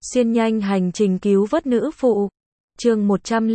Xuyên nhanh hành trình cứu vớt nữ phụ. Chương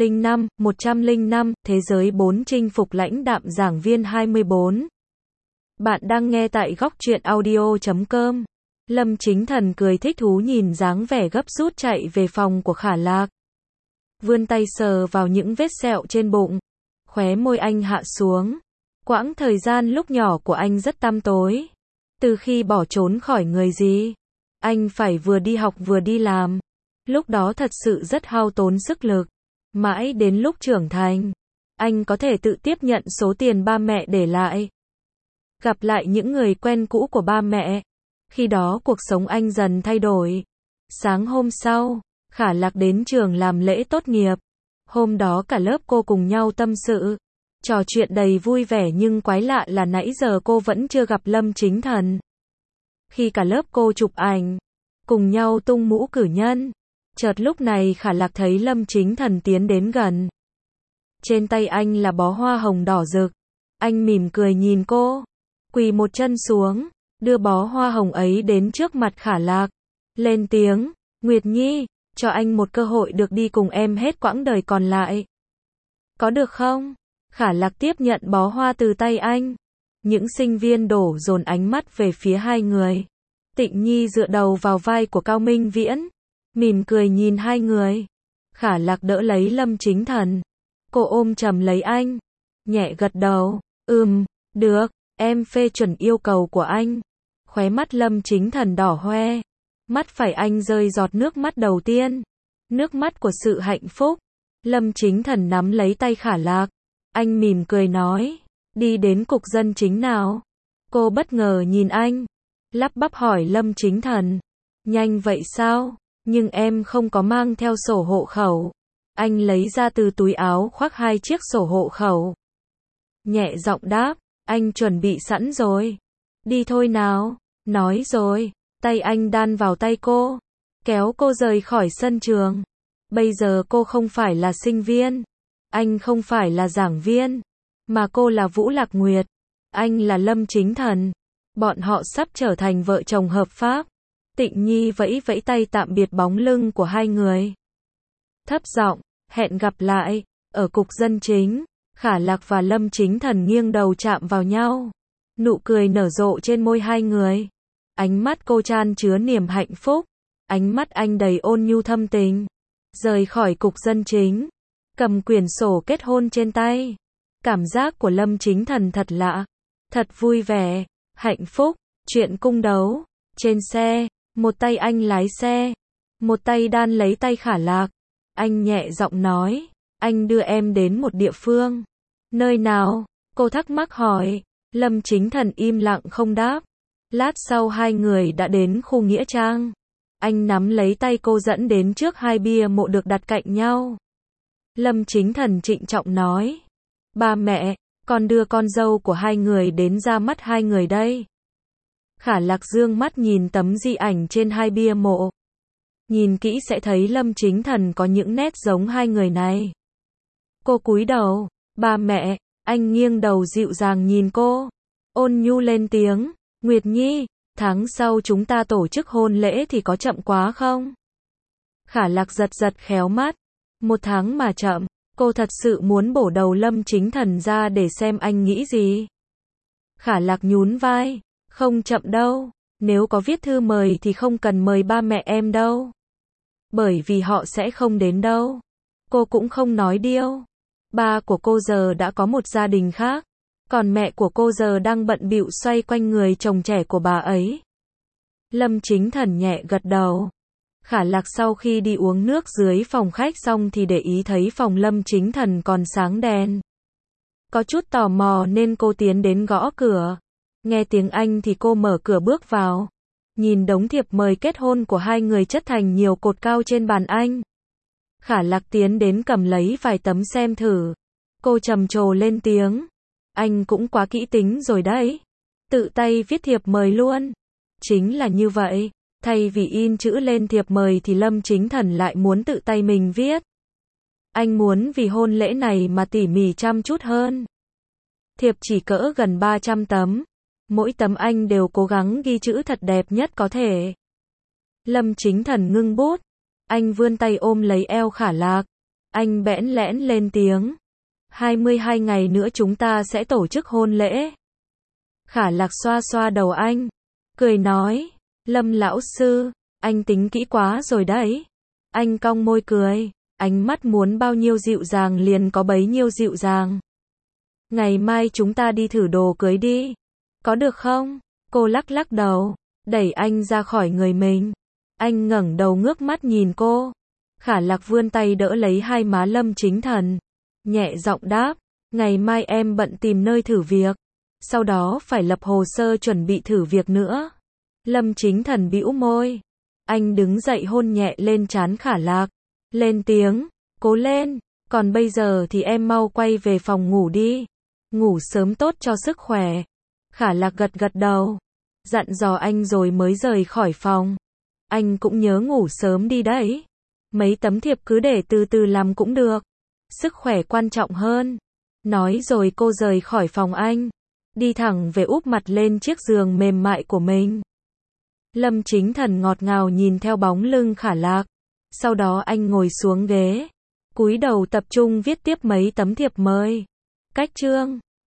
105, Thế giới 4 chinh phục lãnh đạm giảng viên 24. Bạn đang nghe tại góc truyện audio.com. Lâm Chính Thần cười thích thú nhìn dáng vẻ gấp rút chạy về phòng của Khả Lạc. Vươn tay sờ vào những vết sẹo trên bụng. Khóe môi anh hạ xuống. Quãng thời gian lúc nhỏ của anh rất tăm tối. Từ khi bỏ trốn khỏi người gì, anh phải vừa đi học vừa đi làm. Lúc đó thật sự rất hao tốn sức lực. Mãi đến lúc trưởng thành, anh có thể tự tiếp nhận số tiền ba mẹ để lại. Gặp lại những người quen cũ của ba mẹ. Khi đó cuộc sống anh dần thay đổi. Sáng hôm sau, Khả Lạc đến trường làm lễ tốt nghiệp. Hôm đó cả lớp cô cùng nhau tâm sự. Trò chuyện đầy vui vẻ, nhưng quái lạ là nãy giờ cô vẫn chưa gặp Lâm Chính Thần. Khi cả lớp cô chụp ảnh, cùng nhau tung mũ cử nhân, chợt lúc này Khả Lạc thấy Lâm Chính Thần tiến đến gần. Trên tay anh là bó hoa hồng đỏ rực. Anh mỉm cười nhìn cô, quỳ một chân xuống, đưa bó hoa hồng ấy đến trước mặt Khả Lạc. Lên tiếng, Nguyệt Nhi, cho anh một cơ hội được đi cùng em hết quãng đời còn lại. Có được không? Khả Lạc tiếp nhận bó hoa từ tay anh. Những sinh viên đổ dồn ánh mắt về phía hai người. Tịnh Nhi dựa đầu vào vai của Cao Minh Viễn, mỉm cười nhìn hai người. Khả Lạc đỡ lấy Lâm Chính Thần. Cô ôm chầm lấy anh, nhẹ gật đầu. Được, em phê chuẩn yêu cầu của anh. Khóe mắt Lâm Chính Thần đỏ hoe. Mắt phải anh rơi giọt nước mắt đầu tiên. Nước mắt của sự hạnh phúc. Lâm Chính Thần nắm lấy tay Khả Lạc. Anh mỉm cười nói, đi đến cục dân chính nào. Cô bất ngờ nhìn anh, lắp bắp hỏi Lâm Chính Thần, nhanh vậy sao? Nhưng em không có mang theo sổ hộ khẩu. Anh lấy ra từ túi áo khoác 2 chiếc sổ hộ khẩu. Nhẹ giọng đáp, anh chuẩn bị sẵn rồi. Đi thôi nào. Nói rồi, tay anh đan vào tay cô, kéo cô rời khỏi sân trường. Bây giờ cô không phải là sinh viên, anh không phải là giảng viên, mà cô là Vũ Lạc Nguyệt, anh là Lâm Chính Thần. Bọn họ sắp trở thành vợ chồng hợp pháp. Tịnh Nhi vẫy vẫy tay tạm biệt bóng lưng của hai người. Thấp giọng, hẹn gặp lại. Ở cục dân chính, Khả Lạc và Lâm Chính Thần nghiêng đầu chạm vào nhau. Nụ cười nở rộ trên môi hai người. Ánh mắt cô chan chứa niềm hạnh phúc. Ánh mắt anh đầy ôn nhu thâm tình. Rời khỏi cục dân chính, cầm quyển sổ kết hôn trên tay. Cảm giác của Lâm Chính Thần thật lạ, thật vui vẻ, hạnh phúc. Chuyện cung đấu. Trên xe, một tay anh lái xe, một tay đan lấy tay Khả Lạc. Anh nhẹ giọng nói, anh đưa em đến một địa phương. Nơi nào? Cô thắc mắc hỏi. Lâm Chính Thần im lặng không đáp. Lát sau hai người đã đến khu nghĩa trang. Anh nắm lấy tay cô dẫn đến trước 2 bia mộ được đặt cạnh nhau. Lâm Chính Thần trịnh trọng nói, ba mẹ, con đưa con dâu của hai người đến ra mắt hai người đây. Khả Lạc dương mắt nhìn tấm di ảnh trên 2 bia mộ. Nhìn kỹ sẽ thấy Lâm Chính Thần có những nét giống hai người này. Cô cúi đầu, ba mẹ. Anh nghiêng đầu dịu dàng nhìn cô, ôn nhu lên tiếng, Nguyệt Nhi, tháng sau chúng ta tổ chức hôn lễ thì có chậm quá không? Khả Lạc giật giật khéo mắt. 1 tháng mà chậm, cô thật sự muốn bổ đầu Lâm Chính Thần ra để xem anh nghĩ gì. Khả Lạc nhún vai, không chậm đâu, nếu có viết thư mời thì không cần mời ba mẹ em đâu. Bởi vì họ sẽ không đến đâu. Cô cũng không nói điêu. Ba của cô giờ đã có một gia đình khác, còn mẹ của cô giờ đang bận bịu xoay quanh người chồng trẻ của bà ấy. Lâm Chính Thần nhẹ gật đầu. Khả Lạc sau khi đi uống nước dưới phòng khách xong thì để ý thấy phòng Lâm Chính Thần còn sáng đèn. Có chút tò mò nên cô tiến đến gõ cửa. Nghe tiếng Anh thì cô mở cửa bước vào. Nhìn đống thiệp mời kết hôn của hai người chất thành nhiều cột cao trên bàn anh. Khả Lạc tiến đến cầm lấy vài tấm xem thử. Cô trầm trồ lên tiếng, anh cũng quá kỹ tính rồi đấy. Tự tay viết thiệp mời luôn. Chính là như vậy. Thay vì in chữ lên thiệp mời thì Lâm Chính Thần lại muốn tự tay mình viết. Anh muốn vì hôn lễ này mà tỉ mỉ chăm chút hơn. Thiệp chỉ cỡ gần 300 tấm. Mỗi tấm anh đều cố gắng ghi chữ thật đẹp nhất có thể. Lâm Chính Thần ngưng bút, Anh vươn tay ôm lấy eo Khả Lạc. Anh bẽn lẽn lên tiếng. 22 ngày nữa chúng ta sẽ tổ chức hôn lễ. Khả Lạc xoa xoa đầu anh, cười nói, Lâm lão sư, anh tính kỹ quá rồi đấy. Anh cong môi cười, ánh mắt muốn bao nhiêu dịu dàng liền có bấy nhiêu dịu dàng. Ngày mai chúng ta đi thử đồ cưới đi. Có được không? Cô lắc lắc đầu, đẩy anh ra khỏi người mình. Anh ngẩng đầu ngước mắt nhìn cô. Khả Lạc vươn tay đỡ lấy hai má Lâm Chính Thần. Nhẹ giọng đáp, ngày mai em bận tìm nơi thử việc. Sau đó phải lập hồ sơ chuẩn bị thử việc nữa. Lâm Chính Thần bĩu môi. Anh đứng dậy hôn nhẹ lên trán Khả Lạc. Lên tiếng, cố lên, còn bây giờ thì em mau quay về phòng ngủ đi. Ngủ sớm tốt cho sức khỏe. Khả Lạc gật gật đầu, dặn dò anh rồi mới rời khỏi phòng. Anh cũng nhớ ngủ sớm đi đấy. Mấy tấm thiệp cứ để từ từ làm cũng được. Sức khỏe quan trọng hơn. Nói rồi cô rời khỏi phòng anh. Đi thẳng về úp mặt lên chiếc giường mềm mại của mình. Lâm Chính Thần ngọt ngào nhìn theo bóng lưng Khả Lạc. Sau đó anh ngồi xuống ghế. Cúi đầu tập trung viết tiếp mấy tấm thiệp mời. Cách chương